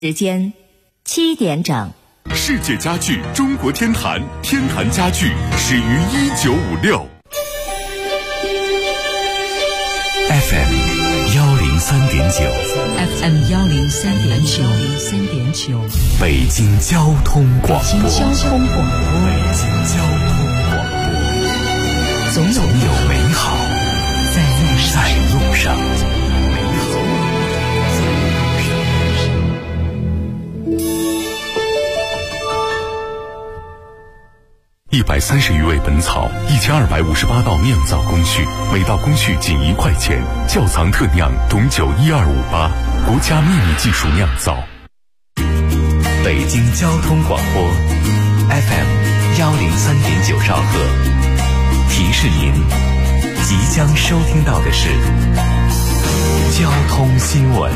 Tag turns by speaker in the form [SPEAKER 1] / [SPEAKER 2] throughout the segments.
[SPEAKER 1] 时间7点整。
[SPEAKER 2] 世界家具中国天坛，天坛家具始于1956。
[SPEAKER 3] FM
[SPEAKER 4] 103.9，
[SPEAKER 3] 北京交通广播，总有美好在路上。130余味本草，1258道酿造工序，每道工序仅1块钱。窖藏特酿董酒1258，国家秘密技术酿造。北京交通广播 FM 103.9兆赫，提示您即将收听到的是交通新闻。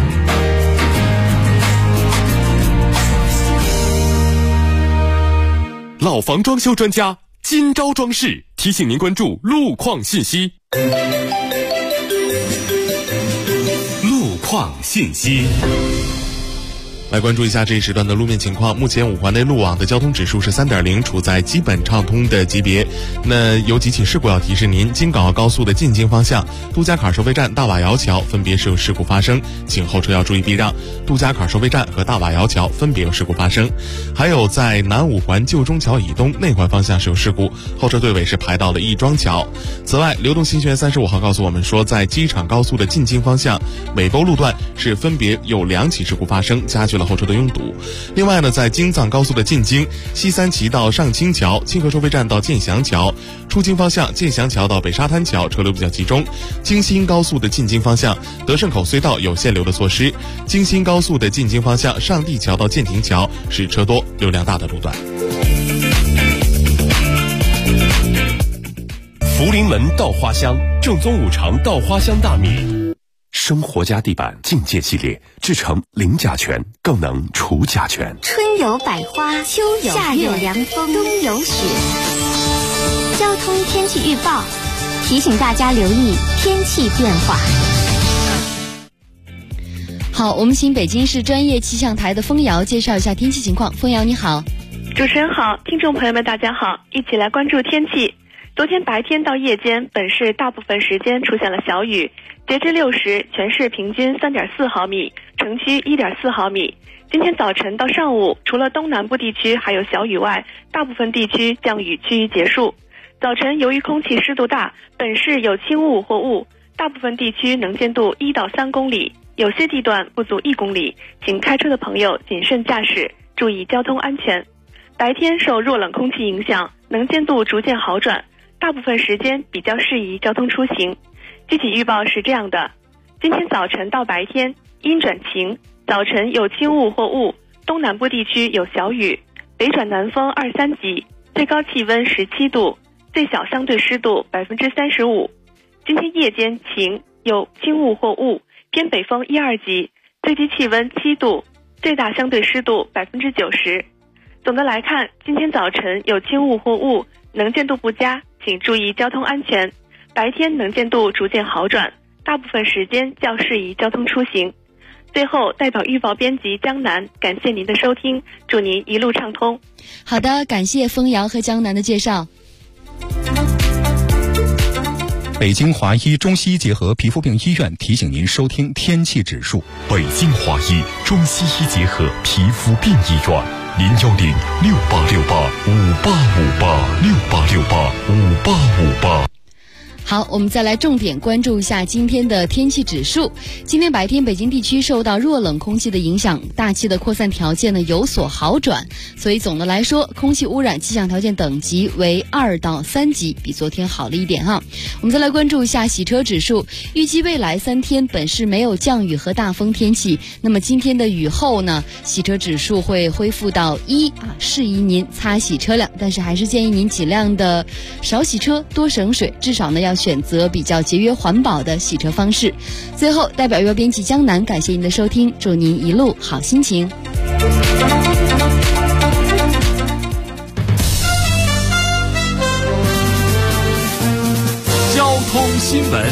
[SPEAKER 2] 老房装修专家今朝装饰提醒您关注路况信息。路况信息，
[SPEAKER 5] 来关注一下这一时段的路面情况。目前五环内路网的交通指数是3.0，处在基本畅通的级别。那有几起事故要提示您：京港澳高速的进京方向，杜家坎收费站、大瓦窑桥分别是有事故发生，请后车要注意避让。杜家坎收费站和大瓦窑桥分别有事故发生。还有在南五环旧中桥以东内环方向是有事故，后车队尾是排到了亦庄桥。此外，流动新学园35号告诉我们说，在机场高速的进京方向美沟路段是分别有2起事故发生，加剧了后车的拥堵。另外呢，在京藏高速的进京西三旗到上清桥、清河收费站到建祥桥，出京方向建祥桥到北沙滩桥车流比较集中。京新高速的进京方向德胜口隧道有限流的措施，京新高速的进京方向上地桥到建亭桥是车多流量大的路段。
[SPEAKER 2] 福临门稻花香，正宗五常稻花香大米。
[SPEAKER 3] 生活家地板境界系列制成零甲醛，更能除甲醛。
[SPEAKER 6] 春有百花，秋有夏有凉风，冬有雪。交通天气预报提醒大家留意天气变化。
[SPEAKER 4] 好，我们请北京市专业气象台的风瑶介绍一下天气情况。风瑶你好。
[SPEAKER 7] 主持人好，听众朋友们大家好，一起来关注天气。昨天白天到夜间，本市大部分时间出现了小雨，截至6时，全市平均3.4毫米，城区1.4毫米。今天早晨到上午，除了东南部地区还有小雨外，大部分地区降雨趋于结束。早晨由于空气湿度大，本市有轻雾或雾，大部分地区能见度1到3公里，有些地段不足1公里，请开车的朋友谨慎驾驶，注意交通安全。白天受弱冷空气影响，能见度逐渐好转，大部分时间比较适宜交通出行。具体预报是这样的：今天早晨到白天阴转晴，早晨有轻雾或雾，东南部地区有小雨，北转南风2、3级，最高气温17度，最小相对湿度35%。今天夜间晴，有轻雾或雾，偏北风1、2级，最低气温7度，最大相对湿度90%。总的来看，今天早晨有轻雾或雾，能见度不佳，请注意交通安全。白天能见度逐渐好转，大部分时间较适宜交通出行。最后，代表预报编辑江南，感谢您的收听，祝您一路畅通。
[SPEAKER 4] 好的，感谢风瑶和江南的介绍。
[SPEAKER 8] 北京华医中西医结合皮肤病医院提醒您收听天气指数。
[SPEAKER 2] 北京华医中西医结合皮肤病医院，010-6868-5858，6868-5858。
[SPEAKER 4] 好，我们再来重点关注一下今天的天气指数。今天白天北京地区受到弱冷空气的影响，大气的扩散条件呢有所好转，所以总的来说，空气污染气象条件等级为2到3级，比昨天好了一点哈。我们再来关注一下洗车指数，预计未来3天本市没有降雨和大风天气，那么今天的雨后呢，洗车指数会恢复到1，适宜您擦洗车辆，但是还是建议您尽量的少洗车，多省水，至少呢要选择比较节约环保的洗车方式。最后，代表预报编辑江南感谢您的收听，祝您一路好心情。
[SPEAKER 2] 交通新闻。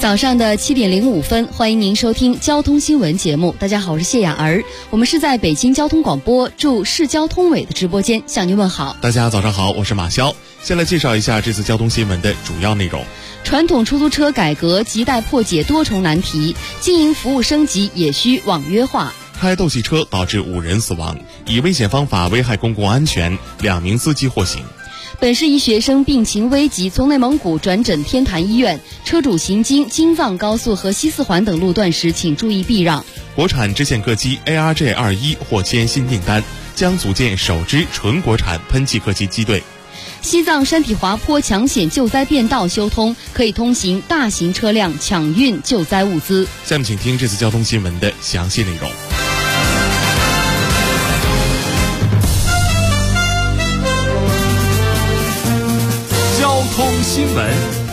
[SPEAKER 4] 早上的7点05分，欢迎您收听交通新闻节目。大家好，我是谢雅儿，我们是在北京交通广播驻市交通委的直播间向您问好。
[SPEAKER 5] 大家早上好，我是马潇。先来介绍一下这次交通新闻的主要内容。
[SPEAKER 4] 传统出租车改革亟待破解多重难题，经营服务升级也需网约化。
[SPEAKER 5] 开斗气车导致5人死亡，以危险方法危害公共安全，2名司机获刑。
[SPEAKER 4] 本市一学生病情危急，从内蒙古转诊天坛医院，车主行经京藏高速和西四环等路段时，请注意避让。
[SPEAKER 5] 国产支线客机 ARJ21 获签新订单，将组建首支纯国产喷气客机机队。
[SPEAKER 4] 西藏山体滑坡抢险救灾便道修通，可以通行大型车辆抢运救灾物资。
[SPEAKER 5] 下面请听这次交通新闻的详细内容。
[SPEAKER 2] 交通新闻。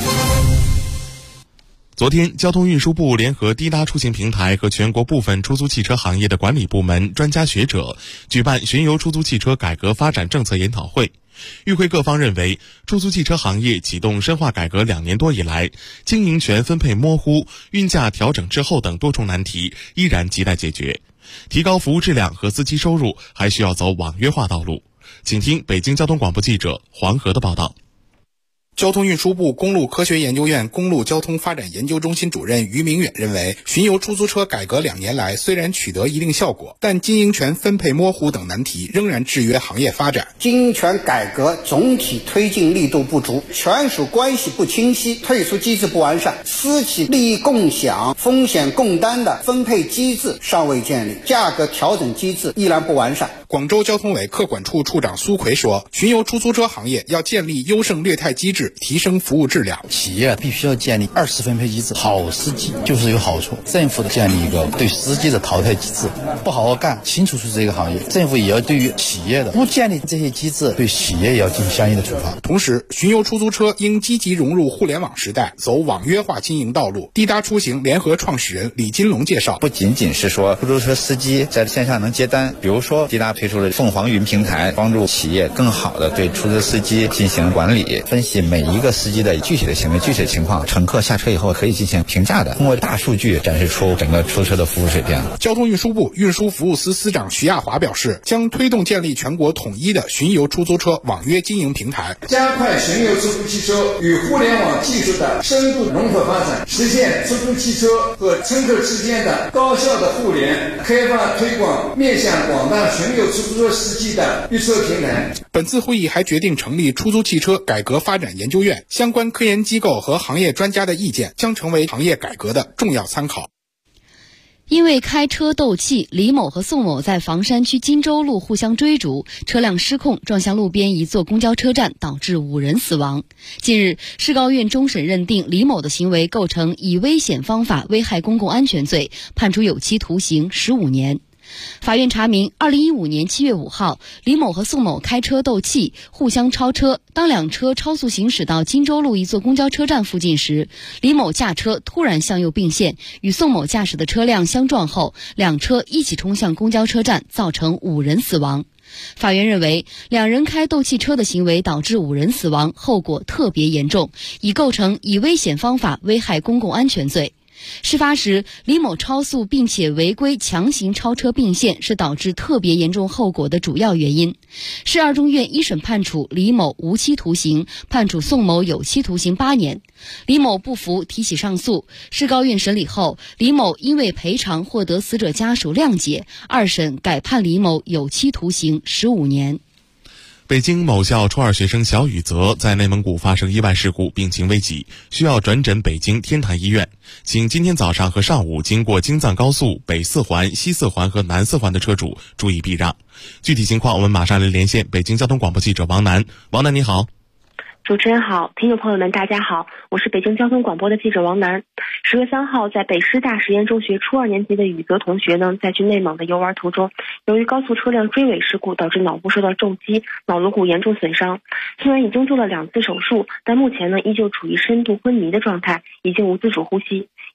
[SPEAKER 5] 昨天，交通运输部联合滴答出行平台和全国部分出租汽车行业的管理部门、专家学者举办巡游出租汽车改革发展政策研讨会。与会各方认为，出租汽车行业启动深化改革2年多以来，经营权分配模糊、运价调整滞后等多重难题依然亟待解决。提高服务质量和司机收入还需要走网约化道路。请听北京交通广播记者黄河的报道。
[SPEAKER 9] 交通运输部公路科学研究院公路交通发展研究中心主任于明远认为，巡游出租车改革2年来虽然取得一定效果，但经营权分配模糊等难题仍然制约行业发展。
[SPEAKER 10] 经营权改革总体推进力度不足，权属关系不清晰，退出机制不完善，私企利益共享、风险共担的分配机制尚未建立，价格调整机制依然不完善。
[SPEAKER 9] 广州交通委客管处处长苏奎说，巡游出租车行业要建立优胜劣汰机制，提升服务质量。
[SPEAKER 11] 企业必须要建立2次分配机制，好司机就是有好处。政府建立一个对司机的淘汰机制，不好好干，清除出这个行业。政府也要对于企业的不建立这些机制，对企业也要进行相应的处罚。
[SPEAKER 9] 同时，巡游出租车应积极融入互联网时代，走网约化经营道路。滴答出行联合创始人李金龙介绍，
[SPEAKER 12] 不仅仅是说出租车司机在线上能接单，比如说滴答推出了凤凰云平台，帮助企业更好的对出租车司机进行管理，分析每一个司机的具体的行为、具体的情况，乘客下车以后可以进行评价的，通过大数据展示出整个出租车的服务水平。
[SPEAKER 9] 交通运输部运输服务司司长徐亚华表示，将推动建立全国统一的巡游出租车网约经营平台，
[SPEAKER 13] 加快巡游出租汽车与互联网技术的深度融合发展，实现出租汽车和乘客之间的高效的互联，开发推广面向广大巡游出租车司机的预测平台。
[SPEAKER 9] 本次会议还决定成立出租汽车改革发展研究院，相关科研机构和行业专家的意见将成为行业改革的重要参考。
[SPEAKER 4] 因为开车斗气，李某和宋某在房山区金州路互相追逐，车辆失控撞向路边一座公交车站，导致5人死亡。近日，市高院终审认定李某的行为构成以危险方法危害公共安全罪，判处有期徒刑15年。法院查明，2015年7月5号，李某和宋某开车斗气，互相超车。当两车超速行驶到金州路一座公交车站附近时，李某驾车突然向右并线，与宋某驾驶的车辆相撞后，两车一起冲向公交车站，造成5人死亡。法院认为，两人开斗气车的行为导致5人死亡，后果特别严重，已构成以危险方法危害公共安全罪。事发时，李某超速并且违规强行超车并线，是导致特别严重后果的主要原因。市二中院一审判处李某无期徒刑，判处宋某有期徒刑8年。李某不服，提起上诉。市高院审理后，李某因为赔偿获得死者家属谅解，二审改判李某有期徒刑15年。
[SPEAKER 5] 北京某校初2学生小雨泽在内蒙古发生意外事故，病情危急，需要转诊北京天坛医院。请今天早上和上午经过京藏高速北4环、西4环和南4环的车主注意避让。具体情况我们马上来连线北京交通广播记者王楠。王楠你好。
[SPEAKER 7] 主持人好，听众朋友们大家好，我是北京交通广播的记者王楠。10月3号，在北师大实验中学初2年级的雨泽同学呢，在去内蒙的游玩途中，由于高速车辆追尾事故，导致脑部受到重击，脑颅骨严重损伤。虽然已经做了2次手术，但目前呢依旧处于深度昏迷的状态，已经无自主呼吸。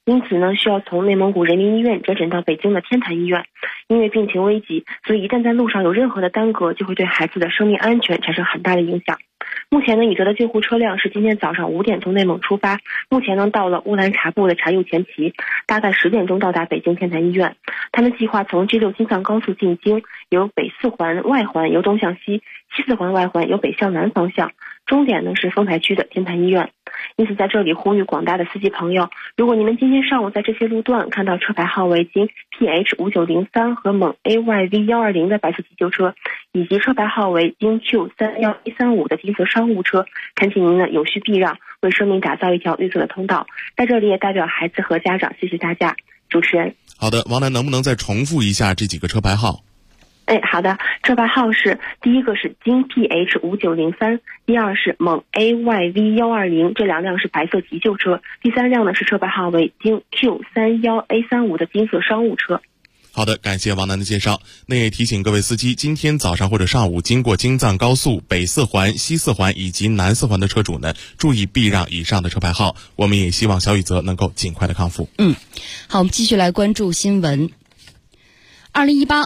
[SPEAKER 14] 因此呢，需要从内蒙古人民医院转诊到北京的天坛医院。因为病情危急，所以一旦在路上有任何的耽搁，就会对孩子的生命安全产生很大的影响。目前呢，已得的救护车辆是今天早上5点从内蒙出发，目前呢到了乌兰察布的察右前旗，大概10点钟到达北京天坛医院。他们计划从 G6 京藏高速进京，由北4环外环由东向西，西4环外环由北向南方向，终点呢是丰台区的天坛医院。因此在这里呼吁广大的司机朋友，如果你们今天上午在这些路段看到车牌号为京 PH5903 和蒙 AYV120 的白色急救车，以及车牌号为京 Q31135 的金色商务车，恳请您呢有序避让，为生命打造一条绿色的通道。在这里也代表孩子和家长谢谢大家。主持人。
[SPEAKER 5] 好的，王楠能不能再重复一下这几个车牌号？
[SPEAKER 14] 好的，车牌号是第一个是京 PH5903，第二是蒙 AYV120，这2辆是白色急救车，第3辆呢是车牌号为京 Q31135 的金色商务车。
[SPEAKER 5] 好的，感谢王楠的介绍。那也提醒各位司机，今天早上或者上午经过京藏高速北4环、西4环以及南4环的车主呢，注意避让以上的车牌号。我们也希望小雨泽能够尽快的康复。
[SPEAKER 4] 好，我们继续来关注新闻。2018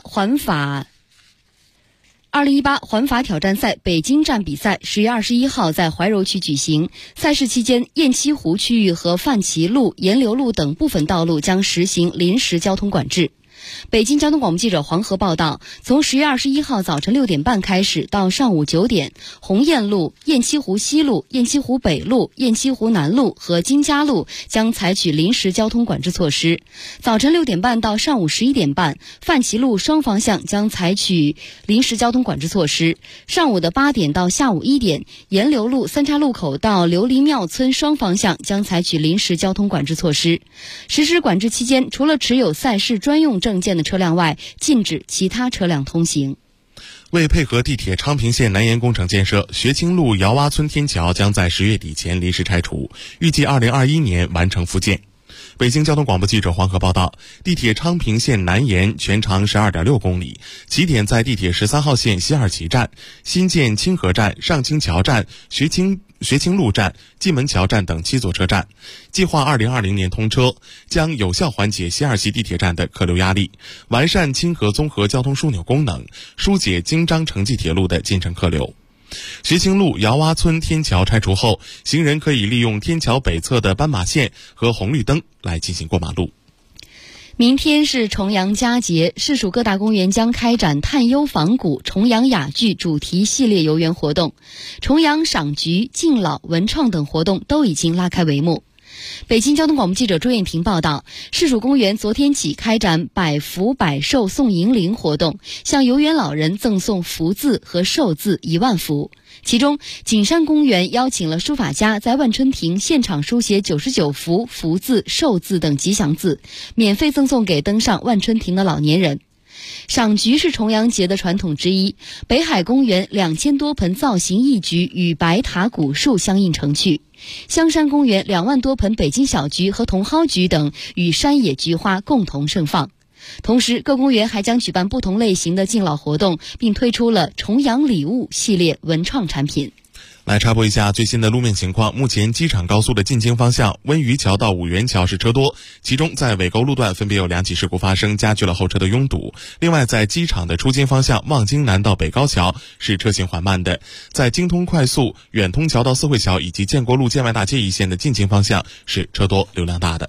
[SPEAKER 4] 环法挑战赛北京站比赛10月21号在怀柔区举行。赛事期间，雁栖湖区域和范齐路、沿流路等部分道路将实行临时交通管制。北京交通广播记者黄河报道，从10月21号早晨6点半开始到上午9点，鸿雁路、雁栖湖西路、雁栖湖北路、雁栖湖南路和金家路将采取临时交通管制措施。早晨6点半到上午11点半，范齐路双方向将采取临时交通管制措施。上午的8点到下午1点，沿流路三岔路口到琉璃庙村双方向将采取临时交通管制措施。实施管制期间，除了持有赛事专用证件的车辆外，禁止其他车辆通行。
[SPEAKER 5] 为配合地铁昌平线南延工程建设，学清路窑洼村天桥将在10月底前临时拆除，预计2021年完成复建。北京交通广播记者黄河报道，地铁昌平线南延全长12.6公里，起点在地铁13号线西二旗站、新建清河站、上清桥站、学清路站、蓟门桥站等7座车站，计划2020年通车，将有效缓解西二旗地铁站的客流压力，完善清河综合交通枢纽功能，疏解京张城际铁路的进城客流。学清路窑洼村天桥拆除后，行人可以利用天桥北侧的斑马线和红绿灯来进行过马路。
[SPEAKER 4] 明天是重阳佳节，市属各大公园将开展探幽访古、重阳雅聚主题系列游园活动，重阳赏菊、敬老、文创等活动都已经拉开帷幕。北京交通广播记者朱艳婷报道，市属公园昨天起开展百福百寿送银铃活动，向游园老人赠送福字和寿字1万幅。其中，景山公园邀请了书法家在万春亭现场书写99幅福字、寿字等吉祥字，免费赠送给登上万春亭的老年人。赏菊是重阳节的传统之一，北海公园2000多盆造型异菊与白塔古树相映成趣，香山公园2万多盆北京小菊和茼蒿菊等与山野菊花共同盛放。同时，各公园还将举办不同类型的敬老活动，并推出了重阳礼物系列文创产品。
[SPEAKER 5] 来插播一下最新的路面情况。目前机场高速的进京方向温榆桥到五元桥是车多，其中在尾沟路段分别有2起事故发生，加剧了后车的拥堵。另外，在机场的出京方向望京南到北高桥是车行缓慢的，在京通快速远通桥到四惠桥以及建国路建外大街一线的进京方向是车多流量大的。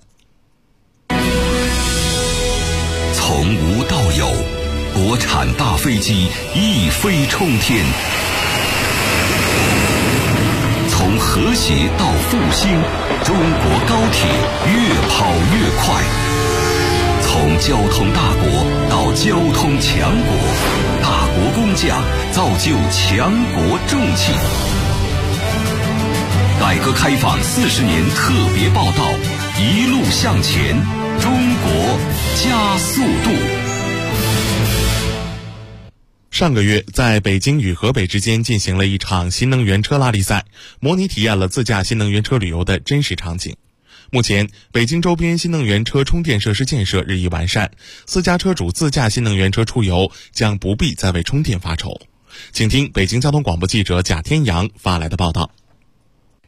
[SPEAKER 15] 从无到有，国产大飞机一飞冲天。从和谐到复兴，中国高铁越跑越快。从交通大国到交通强国，大国工匠造就强国重器。改革开放40年特别报道，一路向前，中国加速度。
[SPEAKER 5] 上个月，在北京与河北之间进行了一场新能源车拉力赛，模拟体验了自驾新能源车旅游的真实场景。目前，北京周边新能源车充电设施建设日益完善，私家车主自驾新能源车出游将不必再为充电发愁。请听北京交通广播记者贾天阳发来的报道。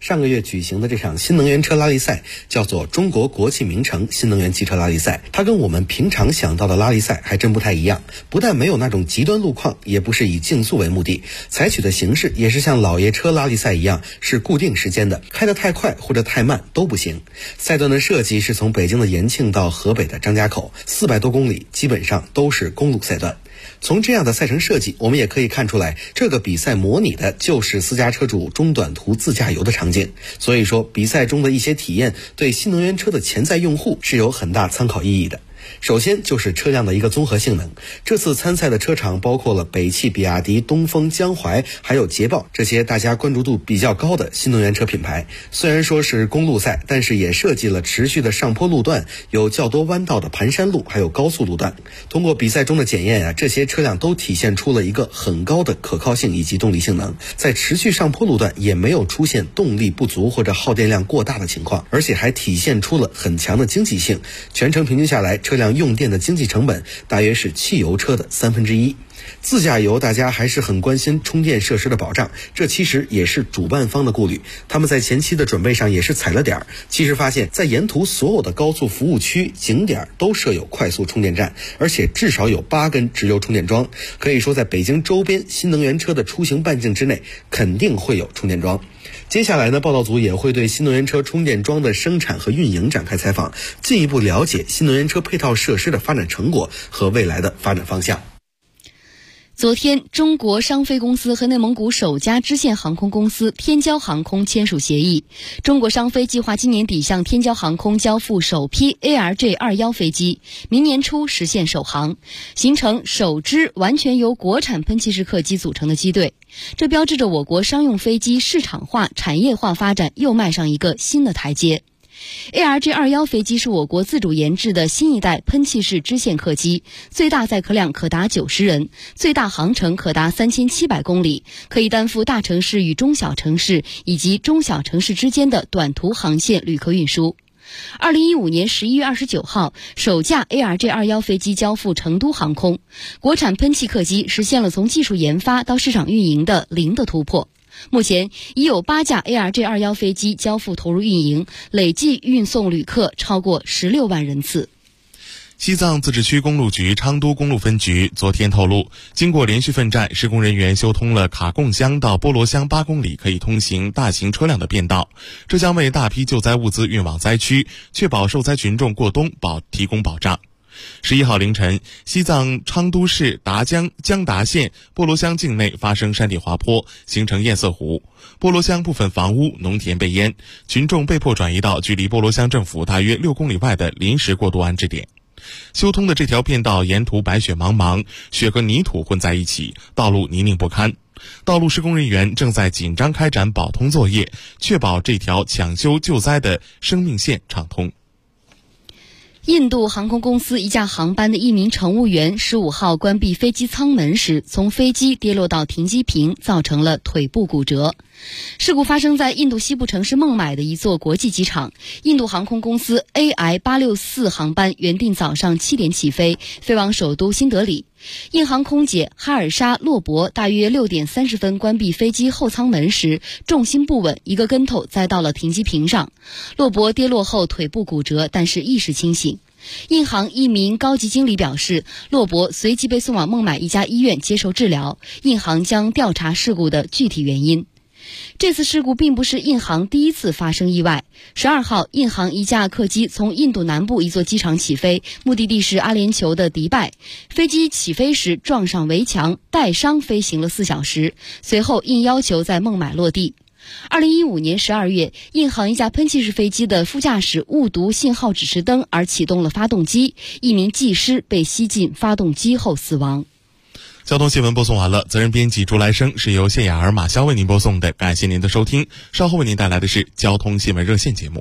[SPEAKER 16] 上个月举行的这场新能源车拉力赛叫做中国国际名城新能源汽车拉力赛。它跟我们平常想到的拉力赛还真不太一样，不但没有那种极端路况，也不是以竞速为目的，采取的形式也是像老爷车拉力赛一样，是固定时间的，开得太快或者太慢都不行。赛段的设计是从北京的延庆到河北的张家口，400多公里，基本上都是公路赛段。从这样的赛程设计，我们也可以看出来，这个比赛模拟的就是私家车主中短途自驾游的场景。所以说，比赛中的一些体验对新能源车的潜在用户是有很大参考意义的。首先就是车辆的一个综合性能，这次参赛的车厂包括了北汽、比亚迪、东风、江淮还有捷豹这些大家关注度比较高的新能源车品牌。虽然说是公路赛，但是也设计了持续的上坡路段，有较多弯道的盘山路还有高速路段。通过比赛中的检验这些车辆都体现出了一个很高的可靠性以及动力性能，在持续上坡路段也没有出现动力不足或者耗电量过大的情况，而且还体现出了很强的经济性。全程平均下来，车辆用电的经济成本大约是汽油车的1/3。自驾游大家还是很关心充电设施的保障，这其实也是主办方的顾虑。他们在前期的准备上也是踩了点儿，其实发现在沿途所有的高速服务区景点都设有快速充电站，而且至少有8根直流充电桩，可以说在北京周边新能源车的出行半径之内肯定会有充电桩。接下来呢，报道组也会对新能源车充电桩的生产和运营展开采访，进一步了解新能源车配套设施的发展成果和未来的发展方向。
[SPEAKER 4] 昨天，中国商飞公司和内蒙古首家支线航空公司天骄航空签署协议。中国商飞计划今年底向天骄航空交付首批 ARJ21飞机，明年初实现首航，形成首支完全由国产喷气式客机组成的机队。这标志着我国商用飞机市场化、产业化发展又迈上一个新的台阶。ARJ21飞机是我国自主研制的新一代喷气式支线客机，最大载客量可达90人，最大航程可达3700公里，可以担负大城市与中小城市以及中小城市之间的短途航线旅客运输。2015年11月29号，首架 ARJ21飞机交付成都航空，国产喷气客机实现了从技术研发到市场运营的零的突破。目前已有8架 ARJ21飞机交付投入运营，累计运送旅客超过16万人次。
[SPEAKER 5] 西藏自治区公路局昌都公路分局昨天透露，经过连续奋战，施工人员修通了卡贡乡到波罗乡8公里可以通行大型车辆的便道，这将为大批救灾物资运往灾区，确保受灾群众过冬提供保障。11号凌晨，西藏昌都市江达县波罗乡境内发生山体滑坡，形成堰塞湖，波罗乡部分房屋、农田被淹，群众被迫转移到距离波罗乡政府大约6公里外的临时过渡安置点。修通的这条便道沿途白雪茫茫，雪和泥土混在一起，道路泥泞不堪。道路施工人员正在紧张开展保通作业，确保这条抢修救灾的生命线畅通。
[SPEAKER 4] 印度航空公司一架航班的一名乘务员15号关闭飞机舱门时，从飞机跌落到停机坪，造成了腿部骨折。事故发生在印度西部城市孟买的一座国际机场。印度航空公司 AI864 航班原定早上7点起飞，飞往首都新德里。印航空姐哈尔莎·洛伯大约6点30分关闭飞机后舱门时，重心不稳，一个跟头栽到了停机坪上。洛伯跌落后腿部骨折，但是意识清醒。印航一名高级经理表示，洛伯随即被送往孟买一家医院接受治疗，印航将调查事故的具体原因。这次事故并不是印航第一次发生意外。12号，印航一架客机从印度南部一座机场起飞，目的地是阿联酋的迪拜。飞机起飞时撞上围墙，带伤飞行了4小时，随后应要求在孟买落地。2015年12月，印航一架喷气式飞机的副驾驶误读信号指示灯而启动了发动机，一名技师被吸进发动机后死亡。
[SPEAKER 5] 交通新闻播送完了，责任编辑朱来生，是由谢雅儿、马潇为您播送的，感谢您的收听。稍后为您带来的是交通新闻热线节目。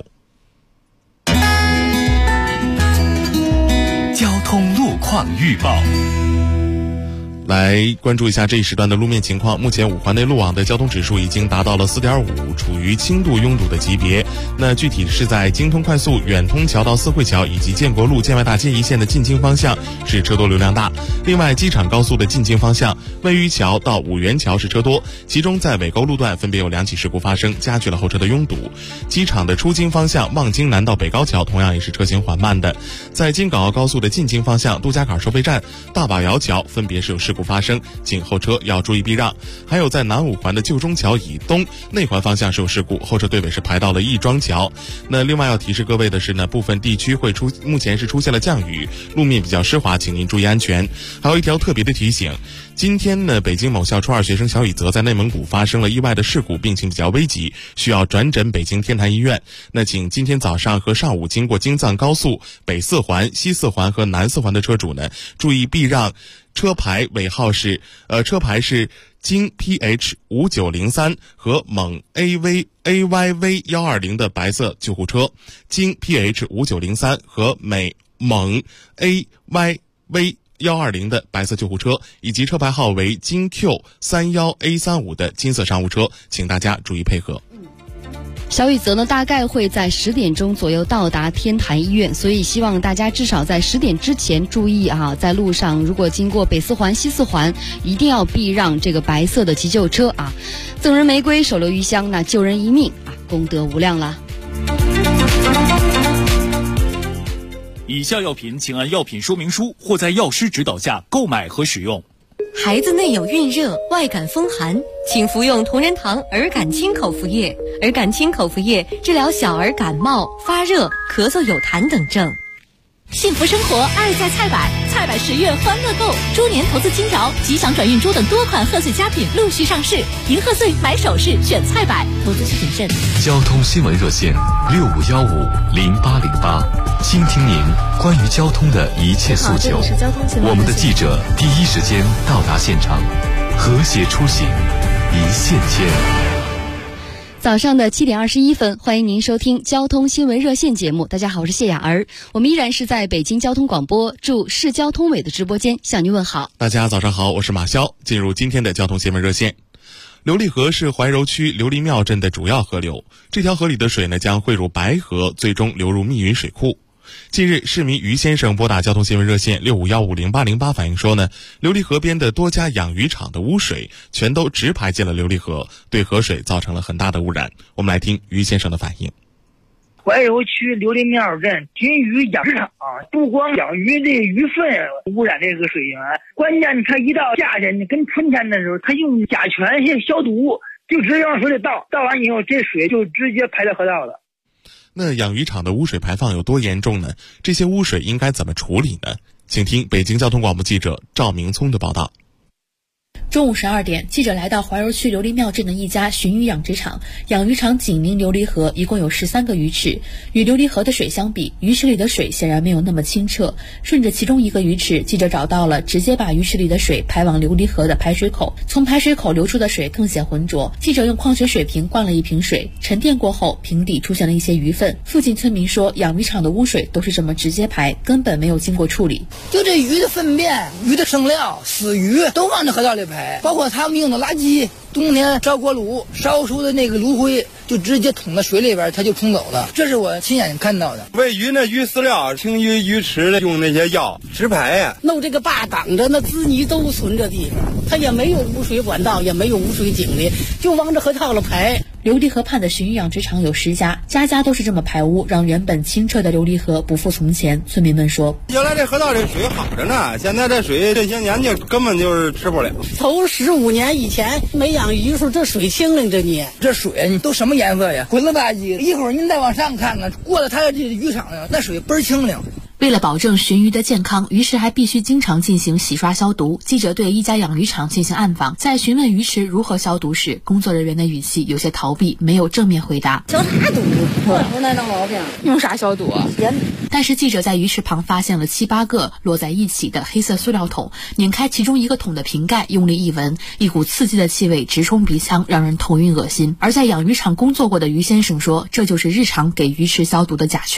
[SPEAKER 15] 交通路况预报。
[SPEAKER 5] 来关注一下这一时段的路面情况。目前五环内路网的交通指数已经达到了 4.5， 处于轻度拥堵的级别。那具体是在京通快速远通桥到四惠桥以及建国路建外大街一线的进京方向是车多流量大。另外，机场高速的进京方向魏榆桥到五元桥是车多，其中在尾沟路段分别有2起事故发生，加剧了后车的拥堵。机场的出京方向望京南到北高桥同样也是车行缓慢的。在京港澳高速的进京方向杜家坎收费站、大堡窑桥分别是有事故发生，请后车要注意避让。还有在南五环的旧中桥以东内环方向是有事故，后车队尾是排到了亦庄桥。那另外要提示各位的是呢，部分地区目前是出现了降雨，路面比较湿滑，请您注意安全。还有一条特别的提醒，今天呢，北京某校初2学生小雨泽在内蒙古发生了意外的事故，病情比较危急，需要转诊北京天坛医院。那请今天早上和上午经过京藏高速北4环、西4环和南4环的车主呢，注意避让车牌尾号是车牌是京 PH5903 和蒙 AYV 120的白色救护车，京 PH5903 和蒙 AYV 120的白色救护车，以及车牌号为京 Q31A35 的金色商务车，请大家注意配合。
[SPEAKER 4] 小雨泽呢，大概会在10点钟左右到达天坛医院，所以希望大家至少在10点之前注意啊，在路上如果经过北4环、西4环，一定要避让这个白色的急救车啊。赠人玫瑰，手留余香，那救人一命啊，功德无量了。
[SPEAKER 17] 以下药品请按药品说明书或在药师指导下购买和使用。
[SPEAKER 18] 孩子内有孕热、外感风寒，请服用同仁堂儿感清口服液。儿感清口服液治疗小儿感冒、发热、咳嗽有痰等症。
[SPEAKER 19] 幸福生活，爱在菜百，菜百10月欢乐购，猪年投资惊着，吉祥转运猪等多款贺岁佳品陆续上市，迎贺岁买首饰选菜百，投资需谨慎。
[SPEAKER 3] 交通新闻热线65150808，倾听您关于交通的一切诉求。我们的记者第一时间到达现场，和谐出行，一线牵。
[SPEAKER 4] 早上的7点21分，欢迎您收听交通新闻热线节目。大家好，我是谢雅儿，我们依然是在北京交通广播驻市交通委的直播间向您问好。
[SPEAKER 5] 大家早上好，我是马潇。进入今天的交通新闻热线。琉璃河是怀柔区琉璃庙镇的主要河流，这条河里的水呢将汇入白河，最终流入密云水库。近日，市民于先生拨打交通新闻热线65150808反映说呢，琉璃河边的多家养鱼场的污水全都直排进了琉璃河，对河水造成了很大的污染。我们来听于先生的反应。
[SPEAKER 20] 怀柔区琉璃庙镇鲟鱼养殖场不光养鱼的鱼粪污染这个水源，关键它一到夏天跟春天的时候，它用甲醛消毒，就直接往水里倒，倒完以后这水就直接排到河道了。
[SPEAKER 5] 那养鱼场的污水排放有多严重呢？这些污水应该怎么处理呢？请听北京交通广播记者赵明聪的报道。
[SPEAKER 21] 中午12点，记者来到怀柔区琉璃庙镇的一家鲟鱼养殖场。养鱼场紧邻琉璃河，一共有13个鱼池。与琉璃河的水相比，鱼池里的水显然没有那么清澈。顺着其中一个鱼池，记者找到了直接把鱼池里的水排往琉璃河的排水口。从排水口流出的水更显浑浊。记者用矿泉水瓶灌了一瓶水，沉淀过后，瓶底出现了一些鱼粪。附近村民说，养鱼场的污水都是这么直接排，根本没有经过处理。
[SPEAKER 22] 就这鱼的粪便、鱼的生料、死鱼都往这河道里排，包括他们用的垃圾，冬天烧锅炉烧出的那个炉灰就直接捅到水里边，它就冲走了。这是我亲眼看到的。
[SPEAKER 23] 喂鱼那鱼饲料、清鱼池用那些药直排呀，
[SPEAKER 22] 弄这个坝挡着，那滋泥都存这地方，它也没有污水管道，也没有污水井的，就往这河套了排。
[SPEAKER 21] 琉璃河畔的鲟鱼养殖场有10家，家家都是这么排污，让原本清澈的琉璃河不复从前。村民们说，
[SPEAKER 23] 原来这河道这水好着呢，现在这水这些年就根本就是吃不了。
[SPEAKER 22] 头15年以前没养鱼时候，这水清灵着呢，这水都什么颜色呀？浑了吧唧。一会儿您再往上看看，过了它这渔场上，那水倍儿清灵。
[SPEAKER 21] 为了保证鲟鱼的健康，鱼池还必须经常进行洗刷消毒。记者对一家养鱼场进行暗访，在询问鱼池如何消毒时，工作人员的语气有些逃避，没有正面回答。
[SPEAKER 22] 消啥毒？不能弄毛病。用啥消毒啊？
[SPEAKER 21] 但是记者在鱼池旁发现了7、8个摞在一起的黑色塑料桶，拧开其中一个桶的瓶盖，用力一闻，一股刺激的气味直冲鼻腔，让人头晕恶心。而在养鱼场工作过的于先生说，这就是日常给鱼池消毒的甲醛。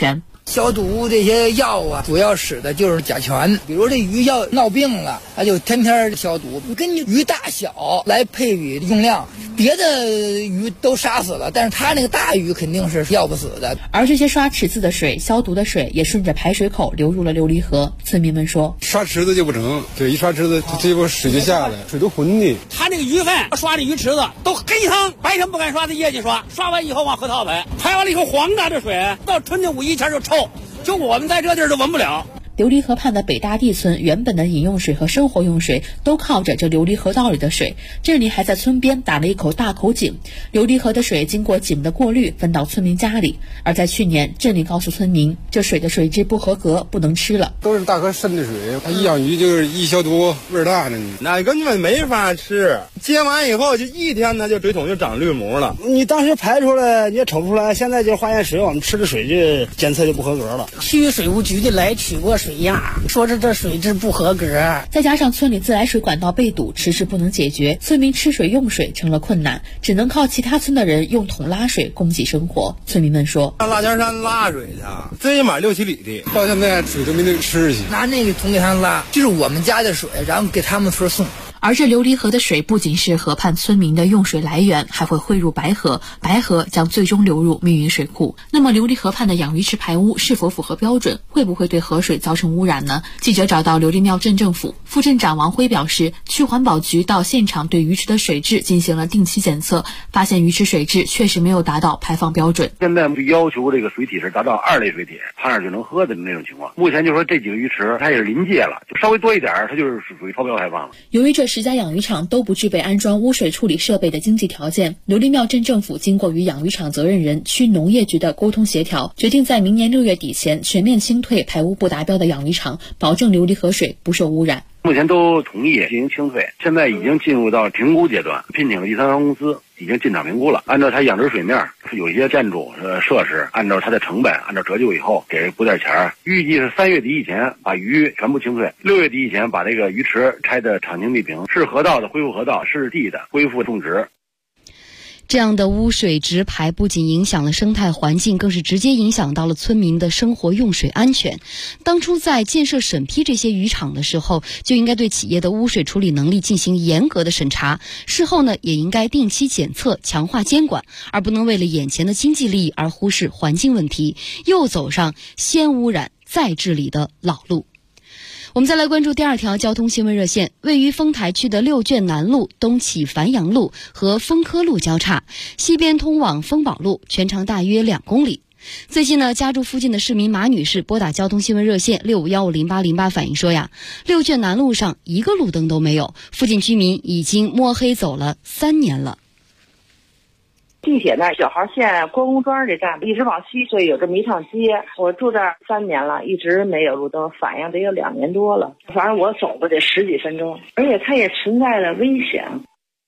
[SPEAKER 22] 消毒这些药啊，主要使的就是甲醛。比如这鱼要闹病了，它就天天消毒，根据鱼大小来配比用量。别的鱼都杀死了，但是它那个大鱼肯定是要不死的。
[SPEAKER 21] 而这些刷池子的水、消毒的水也顺着排水口流入了琉璃河。村民们说，
[SPEAKER 23] 刷池子就不成，对，一刷池子这波水就下来，水都浑的。
[SPEAKER 1] 他那个鱼粪刷的鱼池子都黑汤，白天不敢刷，在夜间刷，刷完以后往河套排，排完了以后黄的这水，到春天5、1前就臭，就我们在这地儿都闻不了。
[SPEAKER 21] 琉璃河畔的北大地村原本的饮用水和生活用水都靠着这琉璃河道里的水，这里还在村边打了一口大口井，琉璃河的水经过井的过滤分到村民家里。而在去年，镇里告诉村民，这水的水质不合格，不能吃了。
[SPEAKER 23] 都是大河渗的水，它一养鱼就是一消毒，味儿大着呢，那根本没法吃。接完以后就一天，它就水桶就长绿膜了。
[SPEAKER 6] 你当时排出来你也瞅不出来，现在就化验水，我们吃的水就检测就不合格了。
[SPEAKER 8] 区水务局的来取过水样，说这水质不合格。
[SPEAKER 21] 再加上村里自来水管道被堵，迟迟不能解决，村民吃水用水成了困难，只能靠其他村的人用桶拉水供给生活。村民们说，
[SPEAKER 23] 上腊尖山拉水去，最起码6、7里地，到现在水都没那吃去，
[SPEAKER 22] 拿那个桶给他拉，就是我们家的水，然后给他们村送。
[SPEAKER 21] 而这琉璃河的水不仅是河畔村民的用水来源，还会汇入白河，白河将最终流入密云水库。那么琉璃河畔的养鱼池排污是否符合标准，会不会对河水造成污染呢？记者找到琉璃庙镇政府副镇长王辉表示，区环保局到现场对鱼池的水质进行了定期检测，发现鱼池水质确实没有达到排放标准。
[SPEAKER 24] 现在要求这个水体是达到2类水体，爬上就能喝的那种情况。目前就说这几个鱼池它也是临界了，就稍微多一点它就是属于超标排放了。
[SPEAKER 21] 由于这10家养鱼场都不具备安装污水处理设备的经济条件，琉璃庙镇政府经过与养鱼场责任人、区农业局的沟通协调，决定在明年6月底前全面清退排污不达标的养鱼场，保证琉璃河水不受污染。
[SPEAKER 24] 目前都同意进行清退，现在已经进入到评估阶段，聘请了第三方公司已经进场评估了，按照它养殖水面有一些建筑设施，按照它的成本，按照折旧以后给补点钱，预计是3月底以前把鱼全部清退，6月底以前把这个鱼池拆的厂清地平，是河道的恢复河道，是地的恢复种植。
[SPEAKER 4] 这样的污水直排不仅影响了生态环境，更是直接影响到了村民的生活用水安全。当初在建设审批这些渔场的时候，就应该对企业的污水处理能力进行严格的审查，事后呢也应该定期检测，强化监管，而不能为了眼前的经济利益而忽视环境问题，又走上先污染再治理的老路。我们再来关注第2条交通新闻热线，位于丰台区的6卷南路东起繁阳路和丰科路交叉，西边通往丰宝路，全长大约2公里。最近呢，家住附近的市民马女士拨打交通新闻热线65150808反映说呀，6卷南路上一个路灯都没有，附近居民已经摸黑走了3年了。
[SPEAKER 25] 地铁那小号线国公庄这站一直往西，所以有这么一趟街。我住这儿3年了，一直没有路灯，反映得有2年多了。反正我走了得10几分钟，而且它也存在着危险。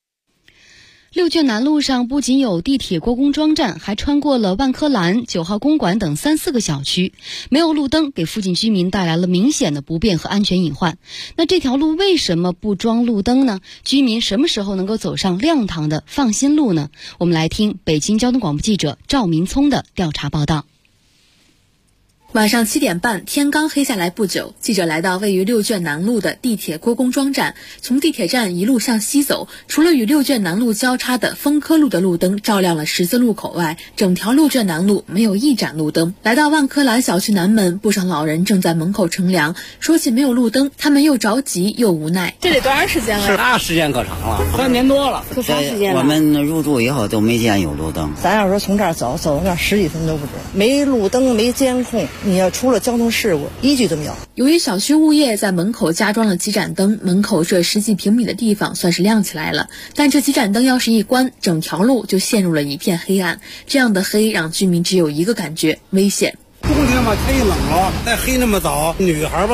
[SPEAKER 4] 6卷南路上不仅有地铁国公庄站，还穿过了万科兰、9号公馆等3、4个小区，没有路灯，给附近居民带来了明显的不便和安全隐患。那这条路为什么不装路灯呢？居民什么时候能够走上亮堂的放心路呢？我们来听北京交通广播记者赵明聪的调查报道。
[SPEAKER 21] 晚上7点半，天刚黑下来不久，记者来到位于6卷南路的地铁郭公庄站，从地铁站一路向西走，除了与6卷南路交叉的丰科路的路灯照亮了十字路口外，整条6卷南路没有一盏路灯。来到万科兰小区南门，不少老人正在门口乘凉，说起没有路灯，他们又着急又无奈。
[SPEAKER 8] 这得多长时间了？
[SPEAKER 6] 那时间可长了
[SPEAKER 8] ，3年多了。多长时间了？
[SPEAKER 26] 我们入住以后都没见有路灯。
[SPEAKER 8] 咱要说从这儿走到那儿10几分都不止，没路灯，没监控，你要出了交通事故，一句都没有。
[SPEAKER 21] 由于小区物业在门口加装了几盏灯，门口这10几平米的地方算是亮起来了。但这几盏灯要是一关，整条路就陷入了一片黑暗。这样的黑让居民只有一个感觉：危险。
[SPEAKER 6] 冬天嘛，天一冷了，再黑那么早，女孩吧